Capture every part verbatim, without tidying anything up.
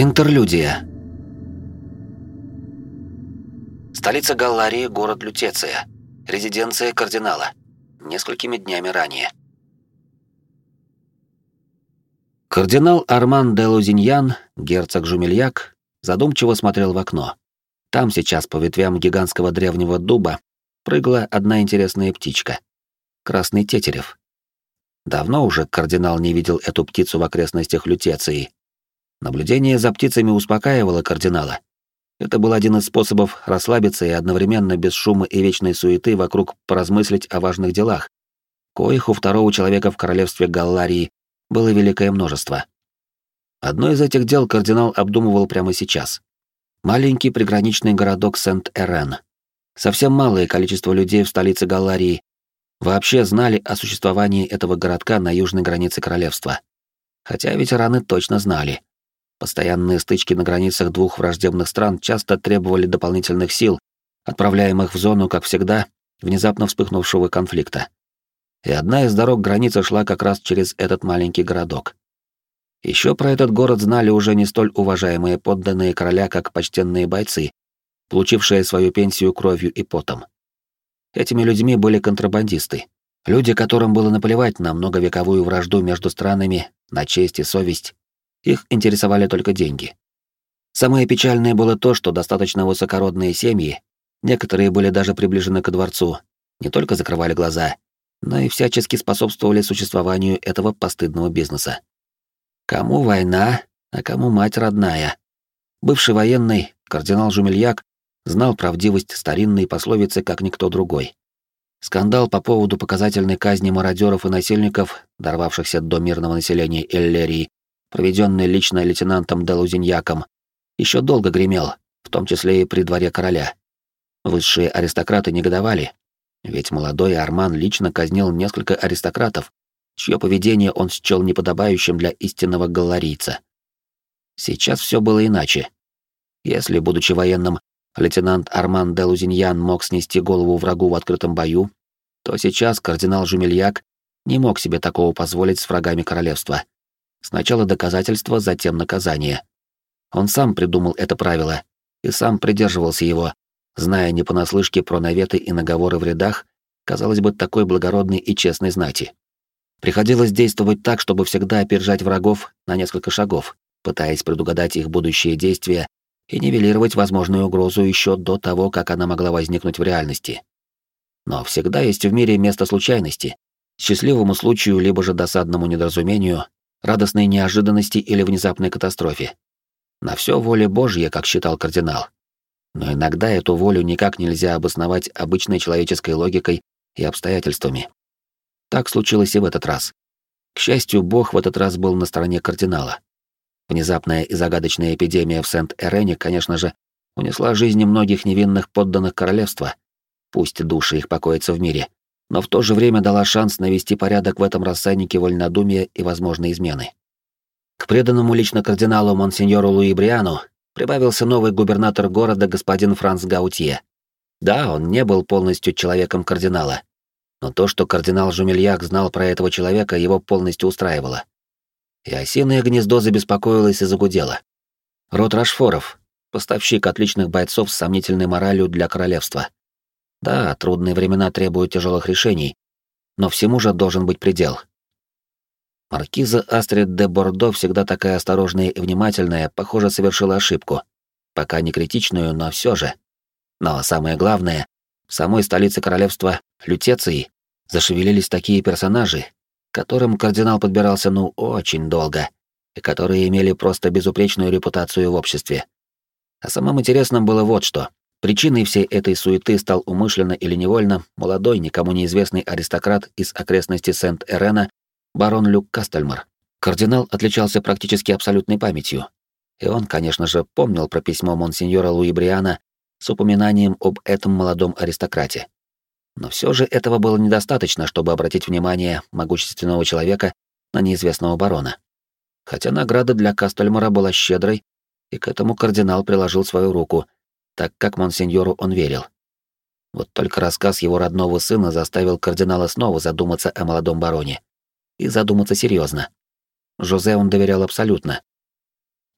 Интерлюдия. Столица Галларии, город Лютеция. Резиденция кардинала. Несколькими днями ранее. Кардинал Арман де Лузиньян, герцог Жумельяк, задумчиво смотрел в окно. Там сейчас по ветвям гигантского древнего дуба прыгала одна интересная птичка. Красный тетерев. Давно уже кардинал не видел эту птицу в окрестностях Лютеции. Наблюдение за птицами успокаивало кардинала. Это был один из способов расслабиться и одновременно без шума и вечной суеты вокруг поразмыслить о важных делах, коих у второго человека в королевстве Галларии было великое множество. Одно из этих дел кардинал обдумывал прямо сейчас. Маленький приграничный городок Сент-Эрен. Совсем малое количество людей в столице Галларии вообще знали о существовании этого городка на южной границе королевства. Хотя ветераны точно знали. Постоянные стычки на границах двух враждебных стран часто требовали дополнительных сил, отправляемых в зону, как всегда, внезапно вспыхнувшего конфликта. И одна из дорог границы шла как раз через этот маленький городок. Еще про этот город знали уже не столь уважаемые подданные короля, как почтенные бойцы, получившие свою пенсию кровью и потом. Этими людьми были контрабандисты, люди, которым было наплевать на многовековую вражду между странами, на честь и совесть. Их интересовали только деньги. Самое печальное было то, что достаточно высокородные семьи, некоторые были даже приближены ко дворцу, не только закрывали глаза, но и всячески способствовали существованию этого постыдного бизнеса. Кому война, а кому мать родная? Бывший военный, кардинал Жумельяк, знал правдивость старинной пословицы как никто другой. Скандал по поводу показательной казни мародеров и насильников, дорвавшихся до мирного населения Эллерии, проведенный лично лейтенантом де Лузиньяком, еще долго гремел, в том числе и при дворе короля. Высшие аристократы негодовали, ведь молодой Арман лично казнил несколько аристократов, чье поведение он счел неподобающим для истинного галларийца. Сейчас все было иначе. Если, будучи военным, лейтенант Арман де Лузиньян мог снести голову врагу в открытом бою, то сейчас кардинал Жумельяк не мог себе такого позволить с врагами королевства. Сначала доказательство, затем наказание. Он сам придумал это правило и сам придерживался его, зная не понаслышке про наветы и наговоры в рядах, казалось бы, такой благородной и честной знати. Приходилось действовать так, чтобы всегда опережать врагов на несколько шагов, пытаясь предугадать их будущие действия и нивелировать возможную угрозу еще до того, как она могла возникнуть в реальности. Но всегда есть в мире место случайности, счастливому случаю либо же досадному недоразумению, радостной неожиданности или внезапной катастрофе. На все воля Божья, как считал кардинал. Но иногда эту волю никак нельзя обосновать обычной человеческой логикой и обстоятельствами. Так случилось и в этот раз. К счастью, Бог в этот раз был на стороне кардинала. Внезапная и загадочная эпидемия в Сент-Эрене, конечно же, унесла жизни многих невинных подданных королевства, пусть души их покоятся в мире, но в то же время дала шанс навести порядок в этом рассаднике вольнодумия и возможной измены. К преданному лично кардиналу монсеньору Луи Бриану прибавился новый губернатор города господин Франц Гаутье. Да, он не был полностью человеком кардинала, но то, что кардинал Жумельяк знал про этого человека, его полностью устраивало. И осиное гнездо забеспокоилось и загудело. Род Рашфоров, поставщик отличных бойцов с сомнительной моралью для королевства. Да, трудные времена требуют тяжелых решений, но всему же должен быть предел. Маркиза Астрид де Бордо, всегда такая осторожная и внимательная, похоже, совершила ошибку. Пока не критичную, но все же. Но самое главное, в самой столице королевства, Лютеции, зашевелились такие персонажи, к которым кардинал подбирался ну очень долго, и которые имели просто безупречную репутацию в обществе. А самым интересным было вот что. Причиной всей этой суеты стал умышленно или невольно молодой, никому неизвестный аристократ из окрестностей Сент-Эрена, барон Люк Кастельмар. Кардинал отличался практически абсолютной памятью, и он, конечно же, помнил про письмо монсеньора Луи Бриана с упоминанием об этом молодом аристократе. Но все же этого было недостаточно, чтобы обратить внимание могущественного человека на неизвестного барона. Хотя награда для Кастельмара была щедрой, и к этому кардинал приложил свою руку, так как монсеньору он верил. Вот только рассказ его родного сына заставил кардинала снова задуматься о молодом бароне. И задуматься серьезно. Жозе он доверял абсолютно.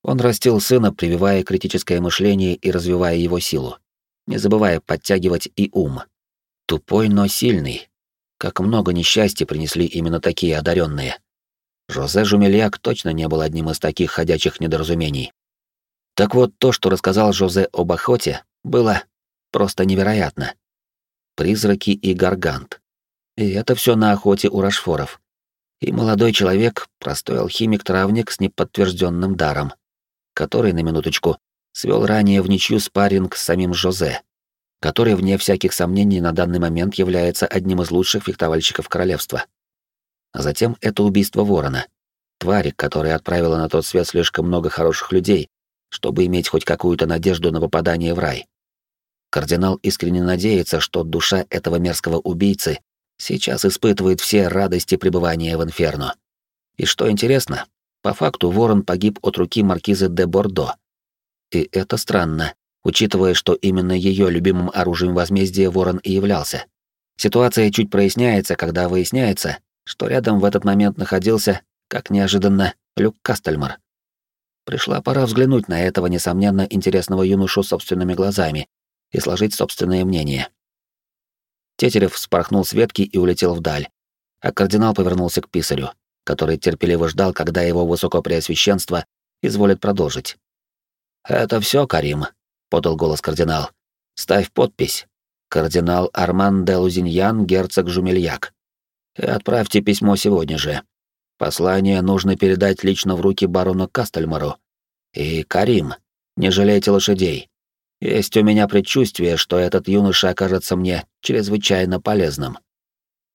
Он растил сына, прививая критическое мышление и развивая его силу, не забывая подтягивать и ум. Тупой, но сильный. Как много несчастья принесли именно такие одаренные. Жозе Жумельяк точно не был одним из таких ходячих недоразумений. Так вот, то, что рассказал Жозе об охоте, было просто невероятно. Призраки и Гаргант. И это все на охоте у Рашфоров. И молодой человек, простой алхимик-травник с неподтвержденным даром, который, на минуточку, свел ранее в ничью спарринг с самим Жозе, который, вне всяких сомнений, на данный момент является одним из лучших фехтовальщиков королевства. А затем это убийство Ворона, твари, которая отправила на тот свет слишком много хороших людей, чтобы иметь хоть какую-то надежду на попадание в рай. Кардинал искренне надеется, что душа этого мерзкого убийцы сейчас испытывает все радости пребывания в Инферно. И что интересно, по факту Ворон погиб от руки маркизы де Бордо. И это странно, учитывая, что именно ее любимым оружием возмездия Ворон и являлся. Ситуация чуть проясняется, когда выясняется, что рядом в этот момент находился, как неожиданно, Люк Кастельмар. Пришла пора взглянуть на этого, несомненно, интересного юношу собственными глазами и сложить собственное мнение. Тетерев вспорхнул с ветки и улетел вдаль, а кардинал повернулся к писарю, который терпеливо ждал, когда его высокопреосвященство изволит продолжить. «Это все, Карим», — подал голос кардинал. «Ставь подпись. Кардинал Арман де Лузиньян, герцог Жумельяк. И отправьте письмо сегодня же. Послание нужно передать лично в руки барону Кастельмару. И, Карим, не жалейте лошадей. Есть у меня предчувствие, что этот юноша окажется мне чрезвычайно полезным».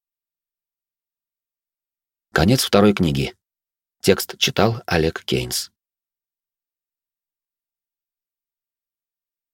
Конец второй книги. Текст читал Олег Кейнс.